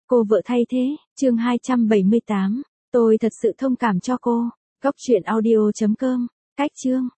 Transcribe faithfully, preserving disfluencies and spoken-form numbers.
Cô vợ thay thế, chương hai trăm bảy mươi tám. Tôi thật sự thông cảm cho cô. Góc truyện audio chấm com. Cách chương.